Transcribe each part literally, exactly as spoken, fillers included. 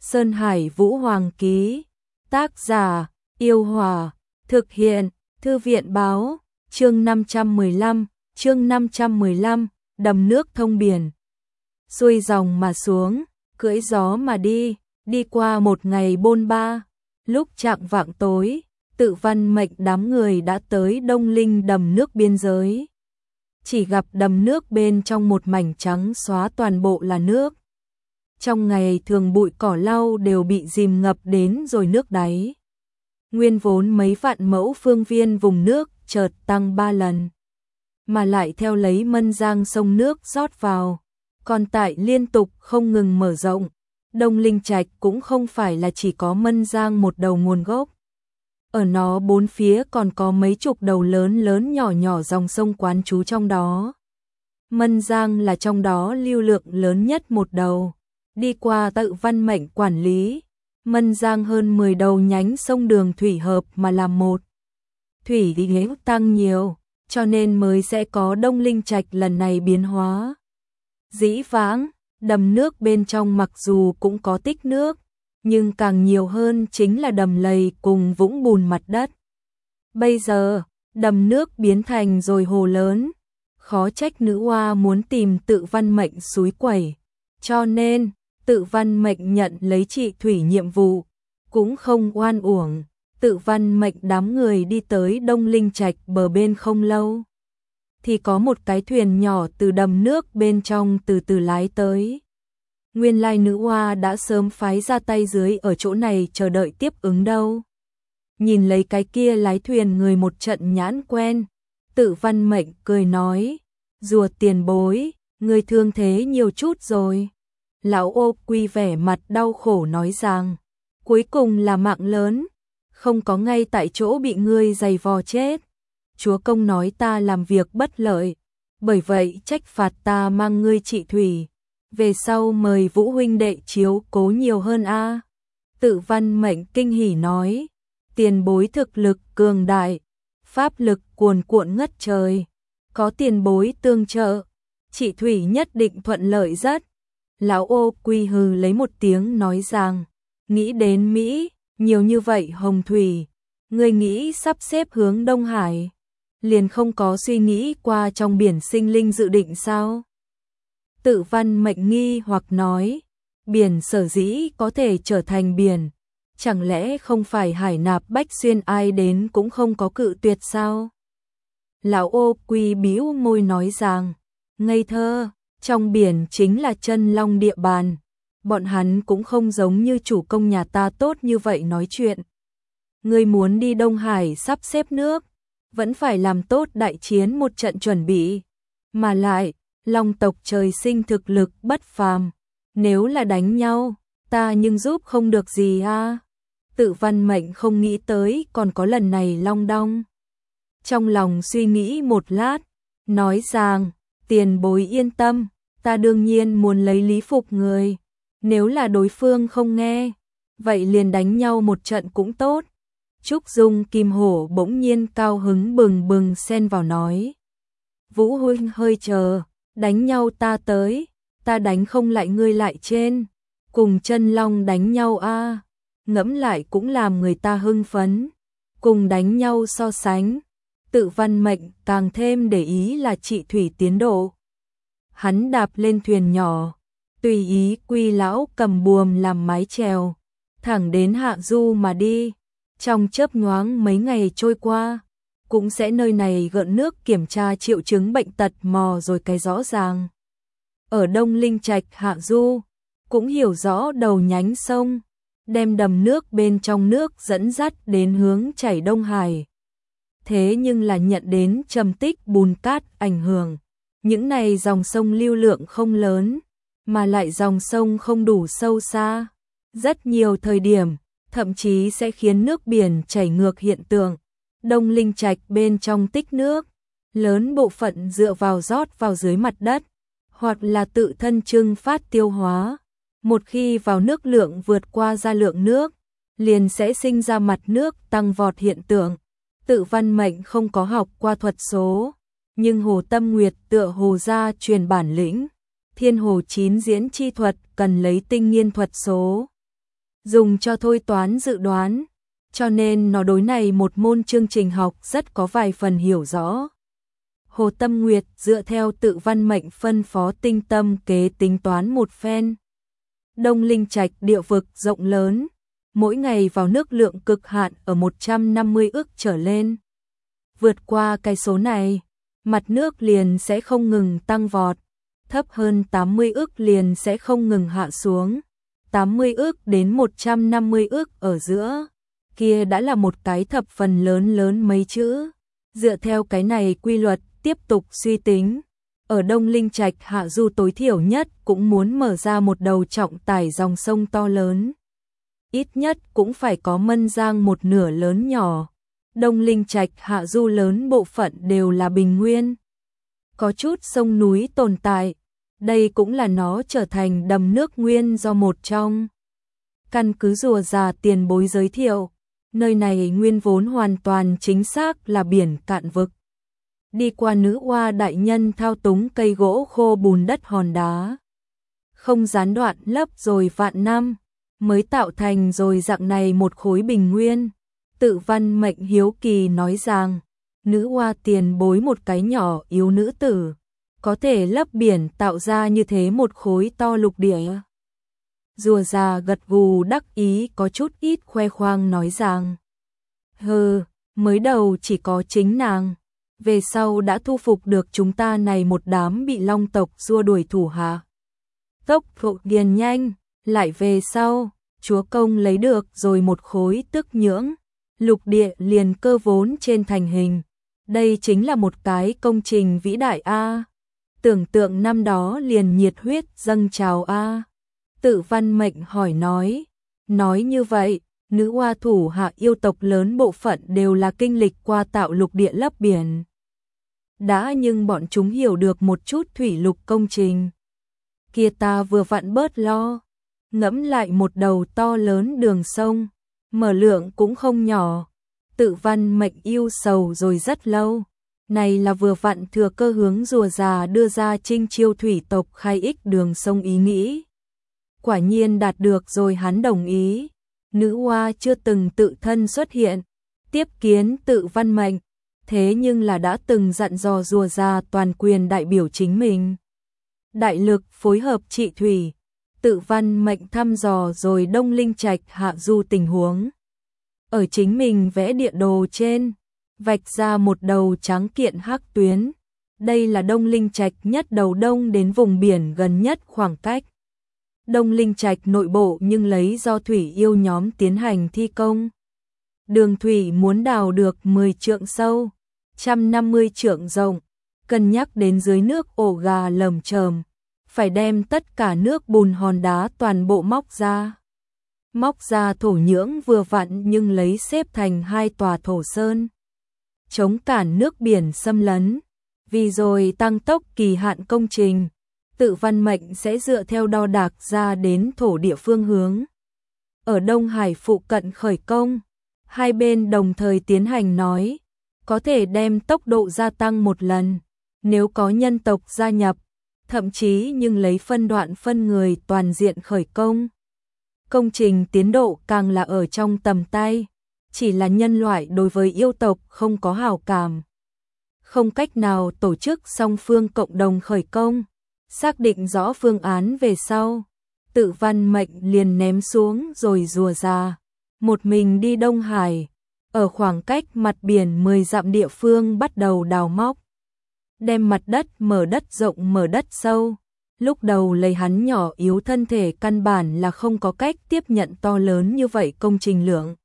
Sơn Hải Vũ Hoàng ký. Tác giả: Yêu Hòa. Thực hiện: Thư viện báo. Chương năm trăm mười lăm, chương năm trăm mười lăm, đầm nước thông biển. Xuôi dòng mà xuống, cưỡi gió mà đi, đi qua một ngày bôn ba. Lúc chạng vạng tối, Tự Văn mệnh đám người đã tới Đông Linh đầm nước biên giới. Chỉ gặp đầm nước bên trong một mảnh trắng xóa, toàn bộ là nước. Trong ngày thường bụi cỏ lau đều bị dìm ngập đến rồi nước đáy. Nguyên vốn mấy vạn mẫu phương viên vùng nước chợt tăng ba lần. Mà lại theo lấy mân giang sông nước rót vào, còn tại liên tục không ngừng mở rộng. Đông Linh Trạch cũng không phải là chỉ có mân giang một đầu nguồn gốc. Ở nó bốn phía còn có mấy chục đầu lớn lớn nhỏ nhỏ dòng sông quán trú trong đó. Mân giang là trong đó lưu lượng lớn nhất một đầu, đi qua Tự Văn mệnh quản lý. Mân giang hơn mười đầu nhánh sông đường thủy hợp mà làm một. Thủy đi ghế tăng nhiều, cho nên mới sẽ có Đông Linh Trạch lần này biến hóa. Dĩ vãng, đầm nước bên trong mặc dù cũng có tích nước, nhưng càng nhiều hơn chính là đầm lầy cùng vũng bùn mặt đất. Bây giờ, đầm nước biến thành rồi hồ lớn, khó trách nữ oa muốn tìm Tự Văn mệnh xúi quẩy, cho nên Tự Văn mệnh nhận lấy trị thủy nhiệm vụ, cũng không oan uổng. Tự Văn mệnh đám người đi tới Đông Linh Trạch bờ bên không lâu, thì có một cái thuyền nhỏ từ đầm nước bên trong từ từ lái tới. Nguyên lai nữ oa đã sớm phái ra tay dưới ở chỗ này chờ đợi tiếp ứng đâu. Nhìn lấy cái kia lái thuyền người một trận nhãn quen, Tự Văn mệnh cười nói: "Rùa tiền bối, người thương thế nhiều chút rồi." Lão Ô Quy vẻ mặt đau khổ nói rằng: "Cuối cùng là mạng lớn, không có ngay tại chỗ bị ngươi giày vò chết. Chúa công nói ta làm việc bất lợi, bởi vậy trách phạt ta mang ngươi trị thủy. Về sau mời Vũ huynh đệ chiếu cố nhiều hơn a." Tự Văn mệnh kinh hỉ nói: "Tiền bối thực lực cường đại, pháp lực cuồn cuộn ngất trời, có tiền bối tương trợ, trị thủy nhất định thuận lợi rất." Lão Ô Quy hừ lấy một tiếng nói rằng: "Nghĩ đến Mỹ, nhiều như vậy hồng thủy, ngươi nghĩ sắp xếp hướng Đông Hải, liền không có suy nghĩ qua trong biển sinh linh dự định sao?" Tự Văn mệnh nghi hoặc nói: "Biển sở dĩ có thể trở thành biển, chẳng lẽ không phải Hải Nạp Bách Xuyên ai đến cũng không có cự tuyệt sao?" Lão Ô Quy bĩu môi nói rằng: "Ngây thơ, trong biển chính là chân long địa bàn, bọn hắn cũng không giống như chủ công nhà ta tốt như vậy nói chuyện. Ngươi muốn đi Đông Hải sắp xếp nước, vẫn phải làm tốt đại chiến một trận chuẩn bị. Mà lại, long tộc trời sinh thực lực bất phàm, nếu là đánh nhau, ta nhưng giúp không được gì a." Tự Văn mệnh không nghĩ tới còn có lần này long đong. Trong lòng suy nghĩ một lát, nói rằng: "Tiền bối yên tâm, ta đương nhiên muốn lấy lý phục người. Nếu là đối phương không nghe, vậy liền đánh nhau một trận cũng tốt." Trúc Dung Kim Hổ bỗng nhiên cao hứng bừng bừng xen vào nói: "Vũ huynh hơi chờ, đánh nhau ta tới, ta đánh không lại ngươi lại trên, cùng chân long đánh nhau a." Ngẫm lại cũng làm người ta hưng phấn. Cùng đánh nhau so sánh, Tự Văn mệnh càng thêm để ý là trị thủy tiến độ. Hắn đạp lên thuyền nhỏ, tùy ý Quy lão cầm buồm làm mái chèo, thẳng đến hạ du mà đi. Trong chớp nhoáng mấy ngày trôi qua, cũng sẽ nơi này gợn nước kiểm tra triệu chứng bệnh tật mò rồi cái rõ ràng. Ở Đông Linh Trạch hạ du, cũng hiểu rõ đầu nhánh sông, đem đầm nước bên trong nước dẫn dắt đến hướng chảy Đông Hải. Thế nhưng là nhận đến trầm tích bùn cát ảnh hưởng, những này dòng sông lưu lượng không lớn, mà lại dòng sông không đủ sâu xa. Rất nhiều thời điểm, thậm chí sẽ khiến nước biển chảy ngược hiện tượng. Đông Linh Trạch bên trong tích nước, lớn bộ phận dựa vào rót vào dưới mặt đất, hoặc là tự thân trưng phát tiêu hóa. Một khi vào nước lượng vượt qua ra lượng nước, liền sẽ sinh ra mặt nước tăng vọt hiện tượng. Tự Văn mệnh không có học qua thuật số, nhưng Hồ Tâm Nguyệt tựa hồ gia truyền bản lĩnh. Thiên Hồ chín diễn chi thuật cần lấy tinh nghiên thuật số. dùng cho thôi toán dự đoán, cho nên nó đối này một môn chương trình học rất có vài phần hiểu rõ. Hồ Tâm Nguyệt dựa theo tự văn mệnh phân phó tinh tâm kế tính toán một phen. Đông Linh Trạch địa vực rộng lớn, mỗi ngày vào nước lượng cực hạn ở một trăm năm mươi ức trở lên. Vượt qua cái số này, mặt nước liền sẽ không ngừng tăng vọt, thấp hơn tám mươi ức liền sẽ không ngừng hạ xuống. tám mươi ức đến một trăm năm mươi ức ở giữa, kia đã là một cái thập phần lớn lớn mấy chữ. Dựa theo cái này quy luật tiếp tục suy tính, ở Đông Linh Trạch hạ du tối thiểu nhất cũng muốn mở ra một đầu trọng tải dòng sông to lớn. Ít nhất cũng phải có Mân Giang một nửa lớn nhỏ. Đông Linh Trạch hạ du lớn bộ phận đều là bình nguyên. Có chút sông núi tồn tại, đây cũng là nó trở thành đầm nước nguyên do một trong. Căn cứ Rùa Già tiền bối giới thiệu, nơi này nguyên vốn hoàn toàn chính xác là biển cạn vực. Đi qua nữ oa đại nhân thao túng cây gỗ khô bùn đất hòn đá. Không gián đoạn lấp rồi vạn năm, mới tạo thành rồi dạng này một khối bình nguyên. Tự văn mệnh hiếu kỳ nói rằng, nữ oa tiền bối một cái nhỏ yếu nữ tử, có thể lấp biển tạo ra như thế một khối to lục địa. Rùa Già gật gù đắc ý có chút ít khoe khoang nói rằng, hừ, mới đầu chỉ có chính nàng, về sau đã thu phục được chúng ta này một đám bị long tộc xua đuổi thủ hạ. Tốc độ điền nhanh, lại về sau, chúa công lấy được rồi một khối tức nhưỡng, lục địa liền cơ vốn trên thành hình. Đây chính là một cái công trình vĩ đại a. Tưởng tượng năm đó liền nhiệt huyết dâng trào a. Tự văn mệnh hỏi nói, nói như vậy, nữ oa thủ hạ yêu tộc lớn bộ phận đều là kinh lịch qua tạo lục địa lấp biển. Đã nhưng bọn chúng hiểu được một chút thủy lục công trình. Kia ta vừa vặn bớt lo, ngẫm lại một đầu to lớn đường sông, mở lượng cũng không nhỏ. Tự văn mệnh yêu sầu rồi rất lâu. Này là vừa vặn thừa cơ hướng Rùa Già đưa ra trinh chiêu thủy tộc khai ích đường sông ý nghĩ. Quả nhiên đạt được rồi hắn đồng ý. Nữ oa chưa từng tự thân xuất hiện, tiếp kiến tự văn mệnh, thế nhưng là đã từng dặn dò Rùa Già toàn quyền đại biểu chính mình. Đại lực phối hợp trị thủy, tự văn mệnh thăm dò rồi Đông Linh Trạch hạ du tình huống. Ở chính mình vẽ địa đồ trên, vạch ra một đầu trắng kiện hắc tuyến. Đây là Đông Linh Trạch nhất đầu đông đến vùng biển gần nhất khoảng cách. Đông Linh Trạch nội bộ nhưng lấy do thủy yêu nhóm tiến hành thi công. Đường thủy muốn đào được mười trượng sâu, một trăm năm mươi trượng rộng, cân nhắc đến dưới nước ổ gà lởm chởm, phải đem tất cả nước bùn hòn đá toàn bộ móc ra. Móc ra thổ nhưỡng vừa vặn nhưng lấy xếp thành hai tòa thổ sơn, chống cản nước biển xâm lấn. Vì rồi tăng tốc kỳ hạn công trình, tự văn mệnh sẽ dựa theo đo đạc ra đến thổ địa phương hướng. Ở Đông Hải phụ cận khởi công, hai bên đồng thời tiến hành nói, có thể đem tốc độ gia tăng một lần, nếu có nhân tộc gia nhập, thậm chí nhưng lấy phân đoạn phân người toàn diện khởi công. Công trình tiến độ càng là ở trong tầm tay, chỉ là nhân loại đối với yêu tộc không có hảo cảm. Không cách nào tổ chức song phương cộng đồng khởi công, xác định rõ phương án về sau, tự văn mệnh liền ném xuống rồi Rùa Già, một mình đi Đông Hải, ở khoảng cách mặt biển mười dặm địa phương bắt đầu đào móc. Đem mặt đất mở đất rộng mở đất sâu, lúc đầu lấy hắn nhỏ yếu thân thể căn bản là không có cách tiếp nhận to lớn như vậy công trình lượng.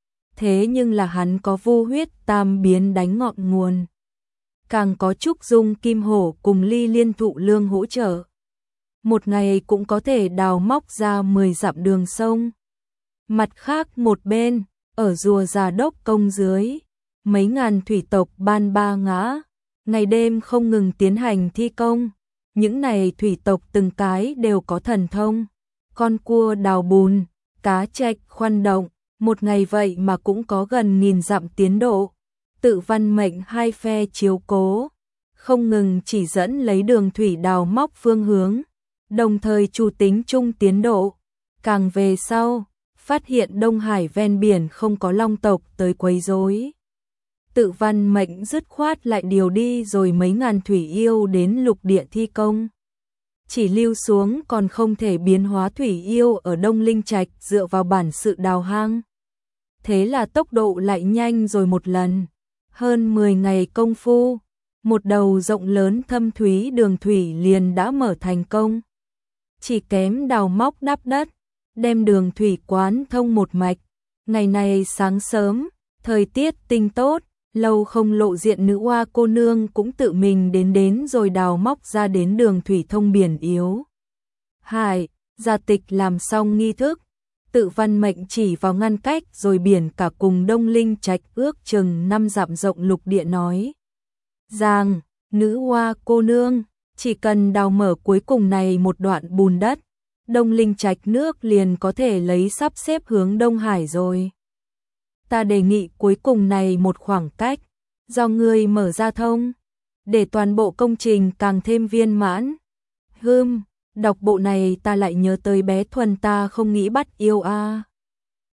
Thế nhưng là hắn có vô huyết tam biến đánh ngọn nguồn. Càng có Trúc Dung Kim Hổ cùng Ly Liên Thụ Lương hỗ trợ. Một ngày cũng có thể đào móc ra mười dặm đường sông. Mặt khác một bên, ở Rùa Già đốc công dưới, mấy ngàn thủy tộc ban ba ngã, ngày đêm không ngừng tiến hành thi công. Những này thủy tộc từng cái đều có thần thông, con cua đào bùn, cá trạch khoan động, một ngày vậy mà cũng có gần nghìn dặm tiến độ. Tự văn mệnh hai phe chiếu cố, không ngừng chỉ dẫn lấy đường thủy đào móc phương hướng, đồng thời chủ tính chung tiến độ. Càng về sau, phát hiện Đông Hải ven biển không có long tộc tới quấy rối. Tự Văn Mệnh dứt khoát lại điều đi rồi mấy ngàn thủy yêu đến lục địa thi công. Chỉ lưu xuống còn không thể biến hóa thủy yêu ở Đông Linh Trạch dựa vào bản sự đào hang. Thế là tốc độ lại nhanh rồi một lần. Hơn mười ngày công phu, một đầu rộng lớn thâm thúy đường thủy liền đã mở thành công. Chỉ kém đào móc đắp đất, đem đường thủy quán thông một mạch. Ngày này sáng sớm, thời tiết tinh tốt, lâu không lộ diện nữ oa cô nương cũng tự mình đến đến rồi đào móc ra đến đường thủy thông biển yếu. Hải, gia tịch làm xong nghi thức, Tự Văn Mệnh chỉ vào ngăn cách rồi biển cả cùng Đông Linh Trạch ước chừng năm dặm rộng lục địa nói. Giang, nữ oa cô nương, chỉ cần đào mở cuối cùng này một đoạn bùn đất, Đông Linh Trạch nước liền có thể lấy sắp xếp hướng Đông Hải rồi. Ta đề nghị cuối cùng này một khoảng cách, do ngươi mở ra thông, để toàn bộ công trình càng thêm viên mãn. Hừm, đọc bộ này ta lại nhớ tới bé Thuần ta không nghĩ bắt yêu a. À.